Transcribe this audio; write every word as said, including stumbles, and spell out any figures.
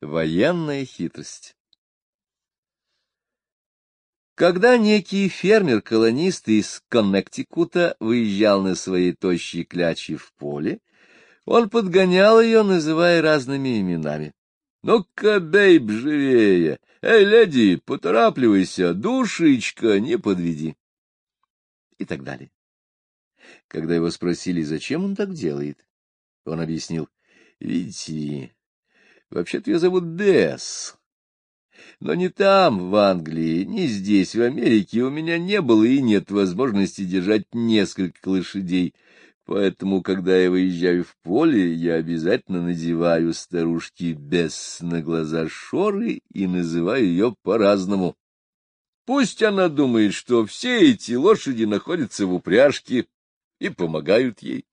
Военная хитрость. Когда некий фермер-колонист из Коннектикута выезжал на своей тощей кляче в поле, он подгонял ее, называя разными именами. «Ну-ка, бейб, живее! Эй, леди, поторапливайся, душечка, не подведи!» И так далее. Когда его спросили, зачем он так делает, он объяснил: «Видите, вообще-то ее зовут Бесс. Но ни там, в Англии, ни здесь, в Америке, у меня не было и нет возможности держать несколько лошадей. Поэтому, когда я выезжаю в поле, я обязательно надеваю старушке Бесс на глаза шоры и называю ее по-разному. Пусть она думает, что все эти лошади находятся в упряжке и помогают ей».